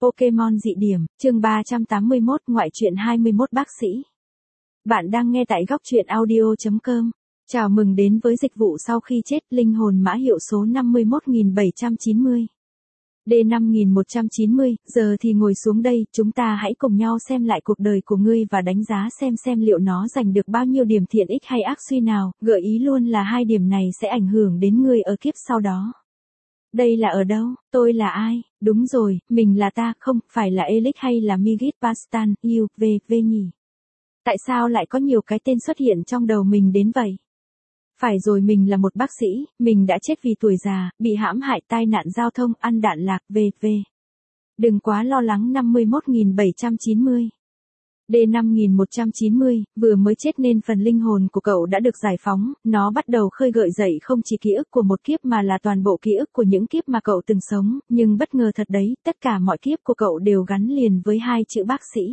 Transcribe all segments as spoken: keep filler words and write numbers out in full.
Pokemon dị điểm, chương ba trăm tám mươi mốt, ngoại truyện hai mươi mốt bác sĩ. Bạn đang nghe tại góc truyện audio chấm com. Chào mừng đến với dịch vụ sau khi chết, linh hồn mã hiệu số năm mươi mốt nghìn bảy trăm chín mươi. D năm nghìn một trăm chín mươi, giờ thì ngồi xuống đây, chúng ta hãy cùng nhau xem lại cuộc đời của ngươi và đánh giá xem xem liệu nó giành được bao nhiêu điểm thiện ích hay ác suy nào, gợi ý luôn là hai điểm này sẽ ảnh hưởng đến ngươi ở kiếp sau đó. Đây là ở đâu? Tôi là ai? Đúng rồi, mình là ta, không, phải là Elix hay là Migit Pastan, U, V, V nhỉ? Tại sao lại có nhiều cái tên xuất hiện trong đầu mình đến vậy? Phải rồi, mình là một bác sĩ, mình đã chết vì tuổi già, bị hãm hại, tai nạn giao thông, ăn đạn lạc, v v. Đừng quá lo lắng. Năm mươi mốt nghìn bảy trăm chín mươi. D năm nghìn một trăm chín mươi, vừa mới chết nên phần linh hồn của cậu đã được giải phóng, nó bắt đầu khơi gợi dậy không chỉ ký ức của một kiếp mà là toàn bộ ký ức của những kiếp mà cậu từng sống, nhưng bất ngờ thật đấy, tất cả mọi kiếp của cậu đều gắn liền với hai chữ bác sĩ.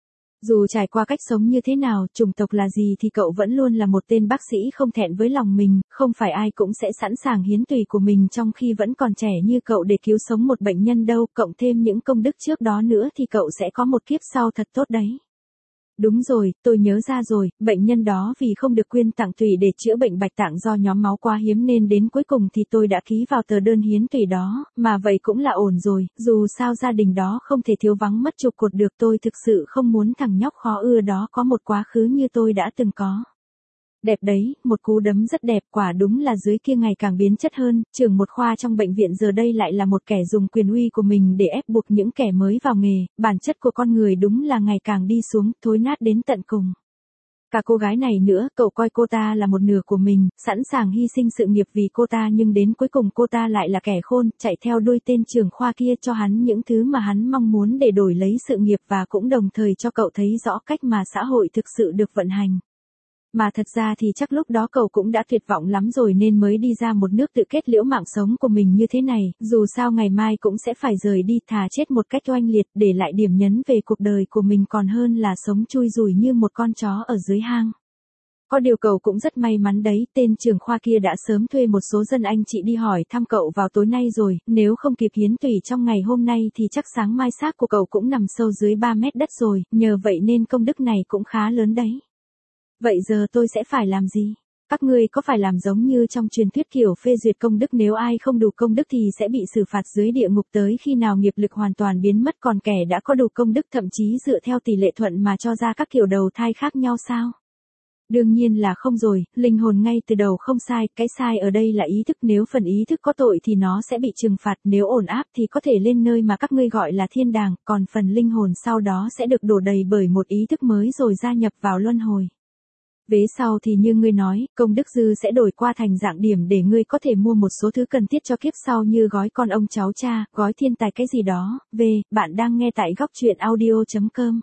Dù trải qua cách sống như thế nào, chủng tộc là gì thì cậu vẫn luôn là một tên bác sĩ không thẹn với lòng mình, không phải ai cũng sẽ sẵn sàng hiến tùy của mình trong khi vẫn còn trẻ như cậu để cứu sống một bệnh nhân đâu, cộng thêm những công đức trước đó nữa thì cậu sẽ có một kiếp sau thật tốt đấy. Đúng rồi, tôi nhớ ra rồi, bệnh nhân đó vì không được quyên tặng tủy để chữa bệnh bạch tạng do nhóm máu quá hiếm nên đến cuối cùng thì tôi đã ký vào tờ đơn hiến tủy đó, mà vậy cũng là ổn rồi, dù sao gia đình đó không thể thiếu vắng mất trụ cột được, tôi thực sự không muốn thằng nhóc khó ưa đó có một quá khứ như tôi đã từng có. Đẹp đấy, một cú đấm rất đẹp, quả đúng là dưới kia ngày càng biến chất hơn, trưởng một khoa trong bệnh viện giờ đây lại là một kẻ dùng quyền uy của mình để ép buộc những kẻ mới vào nghề, bản chất của con người đúng là ngày càng đi xuống, thối nát đến tận cùng. Cả cô gái này nữa, cậu coi cô ta là một nửa của mình, sẵn sàng hy sinh sự nghiệp vì cô ta nhưng đến cuối cùng cô ta lại là kẻ khôn, chạy theo đuôi tên trưởng khoa kia cho hắn những thứ mà hắn mong muốn để đổi lấy sự nghiệp và cũng đồng thời cho cậu thấy rõ cách mà xã hội thực sự được vận hành. Mà thật ra thì chắc lúc đó cậu cũng đã tuyệt vọng lắm rồi nên mới đi ra một nước tự kết liễu mạng sống của mình như thế này, dù sao ngày mai cũng sẽ phải rời đi, thà chết một cách oanh liệt để lại điểm nhấn về cuộc đời của mình còn hơn là sống chui rủi như một con chó ở dưới hang. Có điều cậu cũng rất may mắn đấy, tên trưởng khoa kia đã sớm thuê một số dân anh chị đi hỏi thăm cậu vào tối nay rồi, nếu không kịp hiến tủy trong ngày hôm nay thì chắc sáng mai xác của cậu cũng nằm sâu dưới ba mét đất rồi, nhờ vậy nên công đức này cũng khá lớn đấy. Vậy giờ tôi sẽ phải làm gì? Các ngươi có phải làm giống như trong truyền thuyết kiểu phê duyệt công đức, nếu ai không đủ công đức thì sẽ bị xử phạt dưới địa ngục tới khi nào nghiệp lực hoàn toàn biến mất, còn kẻ đã có đủ công đức thậm chí dựa theo tỷ lệ thuận mà cho ra các kiểu đầu thai khác nhau sao? Đương nhiên là không rồi, linh hồn ngay từ đầu không sai, cái sai ở đây là ý thức, nếu phần ý thức có tội thì nó sẽ bị trừng phạt, nếu ổn áp thì có thể lên nơi mà các ngươi gọi là thiên đàng, còn phần linh hồn sau đó sẽ được đổ đầy bởi một ý thức mới rồi gia nhập vào luân hồi. Vế sau thì như ngươi nói, công đức dư sẽ đổi qua thành dạng điểm để ngươi có thể mua một số thứ cần thiết cho kiếp sau như gói con ông cháu cha, gói thiên tài cái gì đó. V, bạn đang nghe tại góc truyện audio chấm com.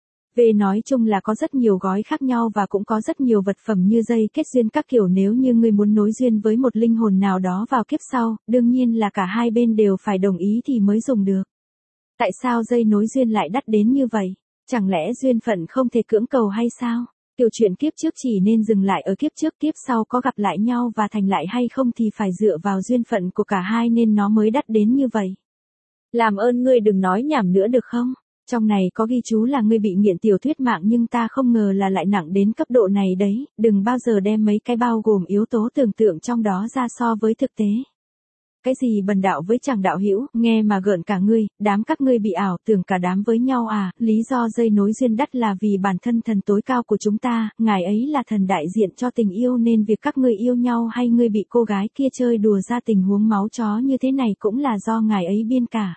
V nói chung là có rất nhiều gói khác nhau và cũng có rất nhiều vật phẩm như dây kết duyên các kiểu, nếu như ngươi muốn nối duyên với một linh hồn nào đó vào kiếp sau, đương nhiên là cả hai bên đều phải đồng ý thì mới dùng được. Tại sao dây nối duyên lại đắt đến như vậy? Chẳng lẽ duyên phận không thể cưỡng cầu hay sao? Tiểu chuyện kiếp trước chỉ nên dừng lại ở kiếp trước, kiếp sau có gặp lại nhau và thành lại hay không thì phải dựa vào duyên phận của cả hai nên nó mới đắt đến như vậy. Làm ơn ngươi đừng nói nhảm nữa được không? Trong này có ghi chú là ngươi bị nghiện tiểu thuyết mạng nhưng ta không ngờ là lại nặng đến cấp độ này đấy, đừng bao giờ đem mấy cái bao gồm yếu tố tưởng tượng trong đó ra so với thực tế. Cái gì bần đạo với chàng đạo hữu, nghe mà gợn cả ngươi, đám các ngươi bị ảo tưởng cả đám với nhau à, lý do dây nối duyên đắt là vì bản thân thần tối cao của chúng ta, ngài ấy là thần đại diện cho tình yêu nên việc các ngươi yêu nhau hay ngươi bị cô gái kia chơi đùa ra tình huống máu chó như thế này cũng là do ngài ấy biên cả.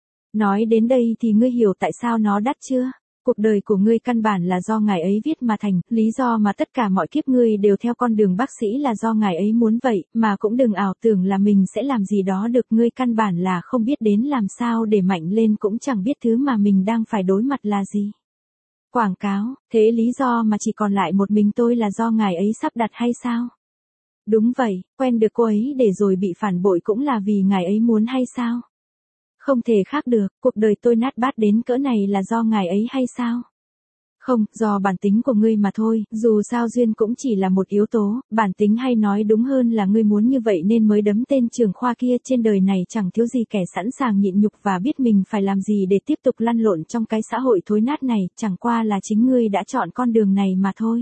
Nói đến đây thì ngươi hiểu tại sao nó đắt chưa? Cuộc đời của ngươi căn bản là do ngài ấy viết mà thành, lý do mà tất cả mọi kiếp ngươi đều theo con đường bác sĩ là do ngài ấy muốn vậy, mà cũng đừng ảo tưởng là mình sẽ làm gì đó được, ngươi căn bản là không biết đến làm sao để mạnh lên, cũng chẳng biết thứ mà mình đang phải đối mặt là gì. Quảng cáo, thế lý do mà chỉ còn lại một mình tôi là do ngài ấy sắp đặt hay sao? Đúng vậy, quen được cô ấy để rồi bị phản bội cũng là vì ngài ấy muốn hay sao? Không thể khác được, cuộc đời tôi nát bát đến cỡ này là do ngài ấy hay sao? Không, do bản tính của ngươi mà thôi, dù sao duyên cũng chỉ là một yếu tố, bản tính hay nói đúng hơn là ngươi muốn như vậy nên mới đấm tên trường khoa kia. Trên đời này chẳng thiếu gì kẻ sẵn sàng nhịn nhục và biết mình phải làm gì để tiếp tục lăn lộn trong cái xã hội thối nát này, chẳng qua là chính ngươi đã chọn con đường này mà thôi.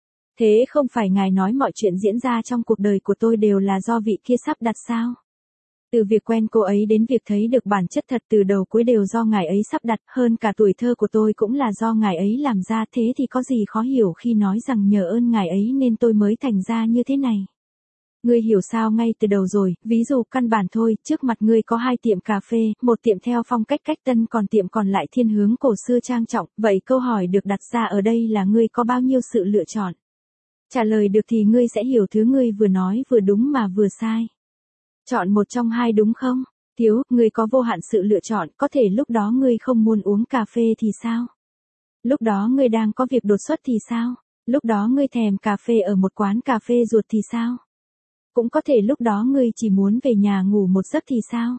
Thế không phải ngài nói mọi chuyện diễn ra trong cuộc đời của tôi đều là do vị kia sắp đặt sao? Từ việc quen cô ấy đến việc thấy được bản chất thật từ đầu cuối đều do ngài ấy sắp đặt, hơn cả tuổi thơ của tôi cũng là do ngài ấy làm ra, thế thì có gì khó hiểu khi nói rằng nhờ ơn ngài ấy nên tôi mới thành ra như thế này. Ngươi hiểu sao ngay từ đầu rồi, ví dụ căn bản thôi, trước mặt ngươi có hai tiệm cà phê, một tiệm theo phong cách cách tân còn tiệm còn lại thiên hướng cổ xưa trang trọng, vậy câu hỏi được đặt ra ở đây là ngươi có bao nhiêu sự lựa chọn? Trả lời được thì ngươi sẽ hiểu thứ ngươi vừa nói vừa đúng mà vừa sai. Chọn một trong hai đúng không? Thiếu, ngươi có vô hạn sự lựa chọn, có thể lúc đó ngươi không muốn uống cà phê thì sao? Lúc đó ngươi đang có việc đột xuất thì sao? Lúc đó ngươi thèm cà phê ở một quán cà phê ruột thì sao? Cũng có thể lúc đó ngươi chỉ muốn về nhà ngủ một giấc thì sao?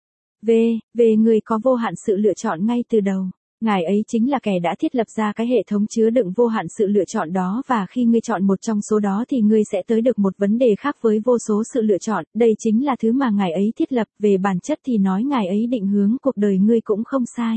Về, về ngươi có vô hạn sự lựa chọn ngay từ đầu. Ngài ấy chính là kẻ đã thiết lập ra cái hệ thống chứa đựng vô hạn sự lựa chọn đó, và khi ngươi chọn một trong số đó thì ngươi sẽ tới được một vấn đề khác với vô số sự lựa chọn, đây chính là thứ mà ngài ấy thiết lập. Về bản chất thì nói ngài ấy định hướng cuộc đời ngươi cũng không sai.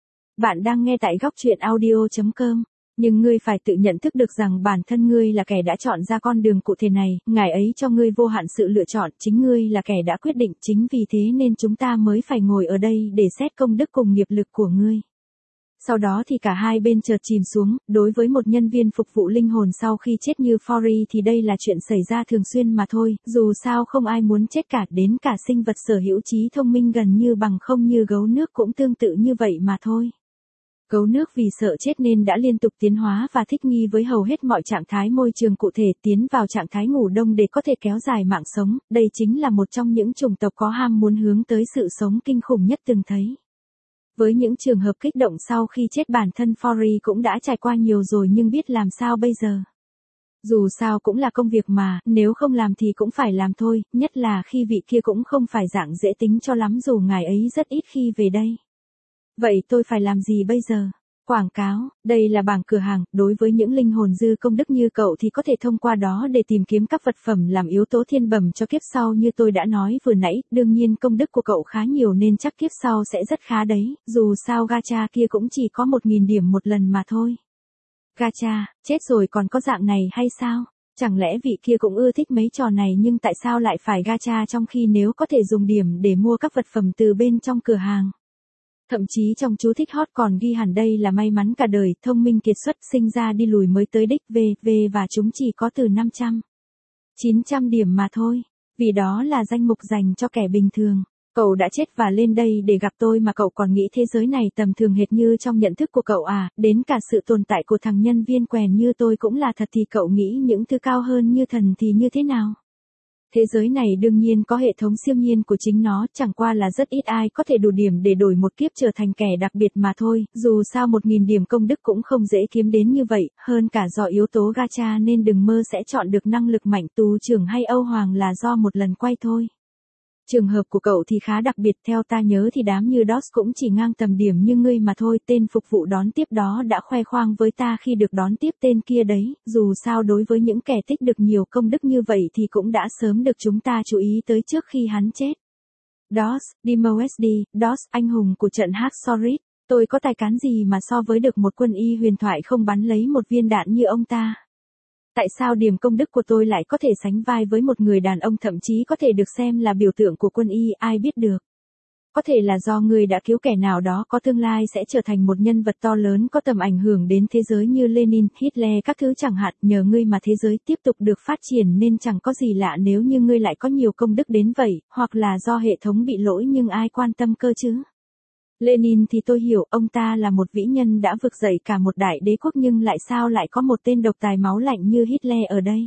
Bạn đang nghe tại góc truyện audio chấm com. Nhưng ngươi phải tự nhận thức được rằng bản thân ngươi là kẻ đã chọn ra con đường cụ thể này, ngài ấy cho ngươi vô hạn sự lựa chọn, chính ngươi là kẻ đã quyết định, chính vì thế nên chúng ta mới phải ngồi ở đây để xét công đức cùng nghiệp lực của ngươi. Sau đó thì cả hai bên chợt chìm xuống. Đối với một nhân viên phục vụ linh hồn sau khi chết như Fori thì đây là chuyện xảy ra thường xuyên mà thôi, dù sao không ai muốn chết cả, đến cả sinh vật sở hữu trí thông minh gần như bằng không như gấu nước cũng tương tự như vậy mà thôi. Gấu nước vì sợ chết nên đã liên tục tiến hóa và thích nghi với hầu hết mọi trạng thái môi trường cụ thể, tiến vào trạng thái ngủ đông để có thể kéo dài mạng sống, đây chính là một trong những chủng tộc có ham muốn hướng tới sự sống kinh khủng nhất từng thấy. Với những trường hợp kích động sau khi chết, bản thân Fori cũng đã trải qua nhiều rồi nhưng biết làm sao bây giờ. Dù sao cũng là công việc mà, nếu không làm thì cũng phải làm thôi, nhất là khi vị kia cũng không phải dạng dễ tính cho lắm dù ngài ấy rất ít khi về đây. Vậy tôi phải làm gì bây giờ? Quảng cáo, đây là bảng cửa hàng, đối với những linh hồn dư công đức như cậu thì có thể thông qua đó để tìm kiếm các vật phẩm làm yếu tố thiên bẩm cho kiếp sau như tôi đã nói vừa nãy, đương nhiên công đức của cậu khá nhiều nên chắc kiếp sau sẽ rất khá đấy, dù sao gacha kia cũng chỉ có một nghìn điểm một lần mà thôi. Gacha, chết rồi còn có dạng này hay sao? Chẳng lẽ vị kia cũng ưa thích mấy trò này nhưng tại sao lại phải gacha trong khi nếu có thể dùng điểm để mua các vật phẩm từ bên trong cửa hàng? Thậm chí trong chú thích hot còn ghi hẳn đây là may mắn cả đời, thông minh kiệt xuất, sinh ra đi lùi mới tới đích, về, về và chúng chỉ có từ năm trăm, chín trăm điểm mà thôi, vì đó là danh mục dành cho kẻ bình thường. Cậu đã chết và lên đây để gặp tôi mà cậu còn nghĩ thế giới này tầm thường hệt như trong nhận thức của cậu à, đến cả sự tồn tại của thằng nhân viên quèn như tôi cũng là thật thì cậu nghĩ những thứ cao hơn như thần thì như thế nào? Thế giới này đương nhiên có hệ thống siêu nhiên của chính nó, chẳng qua là rất ít ai có thể đủ điểm để đổi một kiếp trở thành kẻ đặc biệt mà thôi, dù sao một nghìn điểm công đức cũng không dễ kiếm đến như vậy, hơn cả do yếu tố gacha nên đừng mơ sẽ chọn được năng lực mạnh tú trưởng hay Âu Hoàng là do một lần quay thôi. Trường hợp của cậu thì khá đặc biệt, theo ta nhớ thì đám như đê o ét cũng chỉ ngang tầm điểm như ngươi mà thôi, tên phục vụ đón tiếp đó đã khoe khoang với ta khi được đón tiếp tên kia đấy, dù sao đối với những kẻ tích được nhiều công đức như vậy thì cũng đã sớm được chúng ta chú ý tới trước khi hắn chết. đê o ét, Dimosd, đê o ét, anh hùng của trận Haxorith, tôi có tài cán gì mà so với được một quân y huyền thoại không bắn lấy một viên đạn như ông ta. Tại sao điểm công đức của tôi lại có thể sánh vai với một người đàn ông thậm chí có thể được xem là biểu tượng của quân y, ai biết được. Có thể là do người đã cứu kẻ nào đó có tương lai sẽ trở thành một nhân vật to lớn có tầm ảnh hưởng đến thế giới như Lenin, Hitler các thứ chẳng hạn, nhờ ngươi mà thế giới tiếp tục được phát triển nên chẳng có gì lạ nếu như ngươi lại có nhiều công đức đến vậy, hoặc là do hệ thống bị lỗi nhưng ai quan tâm cơ chứ. Lenin thì tôi hiểu, ông ta là một vĩ nhân đã vực dậy cả một đại đế quốc nhưng lại sao lại có một tên độc tài máu lạnh như Hitler ở đây.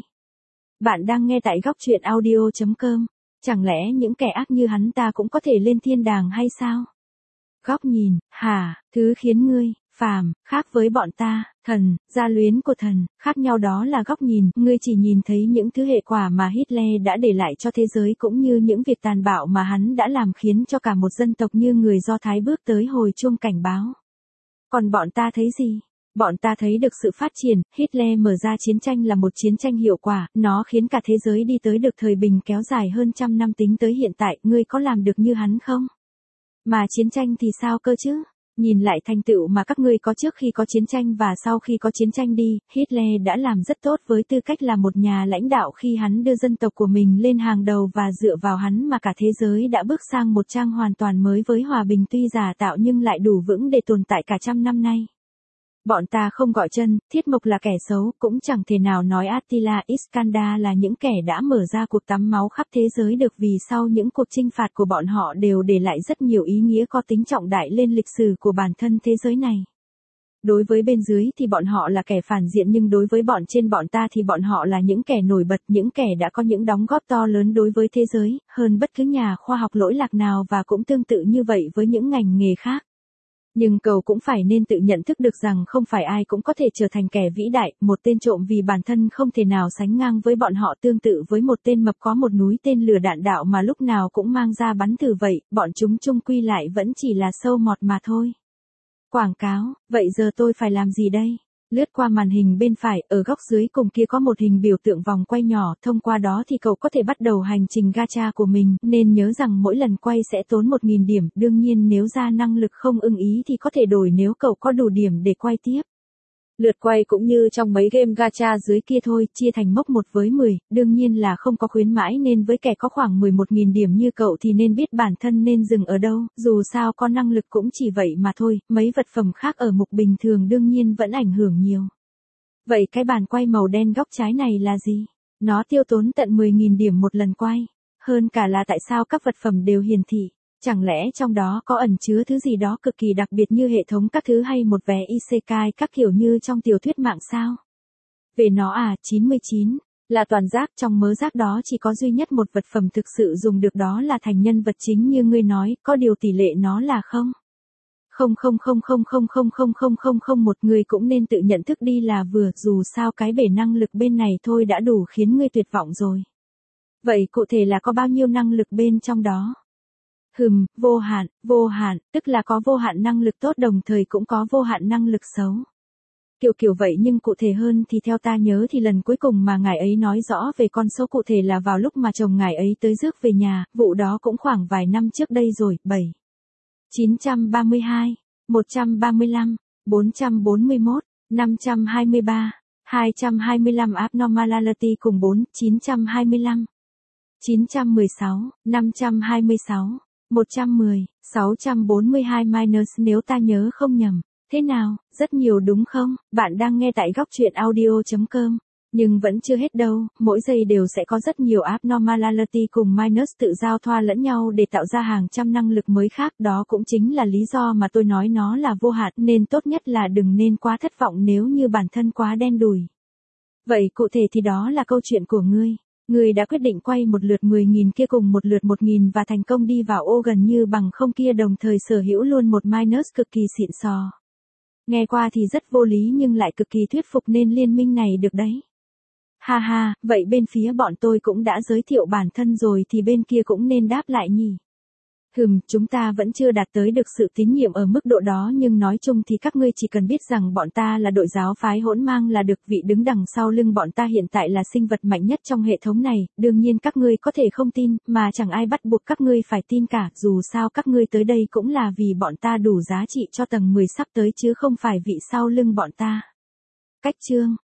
Bạn đang nghe tại góc truyện audio chấm com. Chẳng lẽ những kẻ ác như hắn ta cũng có thể lên thiên đàng hay sao? Góc nhìn, hả, thứ khiến ngươi, phàm, khác với bọn ta, thần, gia luyến của thần, khác nhau đó là góc nhìn, ngươi chỉ nhìn thấy những thứ hệ quả mà Hitler đã để lại cho thế giới cũng như những việc tàn bạo mà hắn đã làm khiến cho cả một dân tộc như người Do Thái bước tới hồi chuông cảnh báo. Còn bọn ta thấy gì? Bọn ta thấy được sự phát triển, Hitler mở ra chiến tranh là một chiến tranh hiệu quả, nó khiến cả thế giới đi tới được thời bình kéo dài hơn trăm năm tính tới hiện tại, ngươi có làm được như hắn không? Mà chiến tranh thì sao cơ chứ? Nhìn lại thành tựu mà các ngươi có trước khi có chiến tranh và sau khi có chiến tranh đi, Hitler đã làm rất tốt với tư cách là một nhà lãnh đạo khi hắn đưa dân tộc của mình lên hàng đầu và dựa vào hắn mà cả thế giới đã bước sang một trang hoàn toàn mới với hòa bình tuy giả tạo nhưng lại đủ vững để tồn tại cả trăm năm nay. Bọn ta không gọi chân, Thiết Mộc là kẻ xấu, cũng chẳng thể nào nói Attila Iskandar là những kẻ đã mở ra cuộc tắm máu khắp thế giới được vì sau những cuộc chinh phạt của bọn họ đều để lại rất nhiều ý nghĩa có tính trọng đại lên lịch sử của bản thân thế giới này. Đối với bên dưới thì bọn họ là kẻ phản diện nhưng đối với bọn trên bọn ta thì bọn họ là những kẻ nổi bật, những kẻ đã có những đóng góp to lớn đối với thế giới, hơn bất cứ nhà khoa học lỗi lạc nào và cũng tương tự như vậy với những ngành nghề khác. Nhưng cậu cũng phải nên tự nhận thức được rằng không phải ai cũng có thể trở thành kẻ vĩ đại, một tên trộm vì bản thân không thể nào sánh ngang với bọn họ tương tự với một tên mập có một núi tên lửa đạn đạo mà lúc nào cũng mang ra bắn thử vậy, bọn chúng chung quy lại vẫn chỉ là sâu mọt mà thôi. Quảng cáo, vậy giờ tôi phải làm gì đây? Lướt qua màn hình bên phải, ở góc dưới cùng kia có một hình biểu tượng vòng quay nhỏ, thông qua đó thì cậu có thể bắt đầu hành trình gacha của mình, nên nhớ rằng mỗi lần quay sẽ tốn một nghìn điểm, đương nhiên nếu ra năng lực không ưng ý thì có thể đổi nếu cậu có đủ điểm để quay tiếp. Lượt quay cũng như trong mấy game gacha dưới kia thôi, chia thành mốc một với mười, đương nhiên là không có khuyến mãi nên với kẻ có khoảng mười một nghìn điểm như cậu thì nên biết bản thân nên dừng ở đâu, dù sao có năng lực cũng chỉ vậy mà thôi, mấy vật phẩm khác ở mục bình thường đương nhiên vẫn ảnh hưởng nhiều. Vậy cái bàn quay màu đen góc trái này là gì? Nó tiêu tốn tận mười nghìn điểm một lần quay. Hơn cả là tại sao các vật phẩm đều hiển thị. Chẳng lẽ trong đó có ẩn chứa thứ gì đó cực kỳ đặc biệt như hệ thống các thứ hay một vé isekai các kiểu như trong tiểu thuyết mạng sao? Về nó à, chín mươi chín, là toàn rác, trong mớ rác đó chỉ có duy nhất một vật phẩm thực sự dùng được đó là thành nhân vật chính như ngươi nói, có điều tỷ lệ nó là không. Không không không không không không không không không không một người cũng nên tự nhận thức đi là vừa, dù sao cái bể năng lực bên này thôi đã đủ khiến ngươi tuyệt vọng rồi. Vậy cụ thể là có bao nhiêu năng lực bên trong đó? Hừm, vô hạn, vô hạn, tức là có vô hạn năng lực tốt đồng thời cũng có vô hạn năng lực xấu. Kiểu kiểu vậy nhưng cụ thể hơn thì theo ta nhớ thì lần cuối cùng mà ngài ấy nói rõ về con số cụ thể là vào lúc mà chồng ngài ấy tới rước về nhà, vụ đó cũng khoảng vài năm trước đây rồi, bảy. chín trăm ba mươi hai, một trăm ba mươi lăm, bốn trăm bốn mươi mốt, năm trăm hai mươi ba, hai trăm hai mươi lăm abnormality cùng bốn, chín trăm hai mươi lăm, chín trăm mười sáu, năm trăm hai mươi sáu, một trăm mười, sáu trăm bốn mươi hai minus nếu ta nhớ không nhầm. Thế nào, rất nhiều đúng không? Bạn đang nghe tại góc truyện audio chấm com. Nhưng vẫn chưa hết đâu, mỗi giây đều sẽ có rất nhiều abnormality cùng minus tự giao thoa lẫn nhau để tạo ra hàng trăm năng lực mới khác. Đó cũng chính là lý do mà tôi nói nó là vô hạn nên tốt nhất là đừng nên quá thất vọng nếu như bản thân quá đen đủi. Vậy cụ thể thì đó là câu chuyện của ngươi. Ngươi đã quyết định quay một lượt mười nghìn kia cùng một lượt một nghìn và thành công đi vào ô gần như bằng không kia đồng thời sở hữu luôn một minus cực kỳ xịn sò. Nghe qua thì rất vô lý nhưng lại cực kỳ thuyết phục nên liên minh này được đấy. Ha ha, vậy bên phía bọn tôi cũng đã giới thiệu bản thân rồi thì bên kia cũng nên đáp lại nhỉ. Hừm, chúng ta vẫn chưa đạt tới được sự tín nhiệm ở mức độ đó nhưng nói chung thì các ngươi chỉ cần biết rằng bọn ta là đội giáo phái hỗn mang là được vị đứng đằng sau lưng bọn ta hiện tại là sinh vật mạnh nhất trong hệ thống này, đương nhiên các ngươi có thể không tin, mà chẳng ai bắt buộc các ngươi phải tin cả, dù sao các ngươi tới đây cũng là vì bọn ta đủ giá trị cho tầng mười sắp tới chứ không phải vị sau lưng bọn ta. Cách chương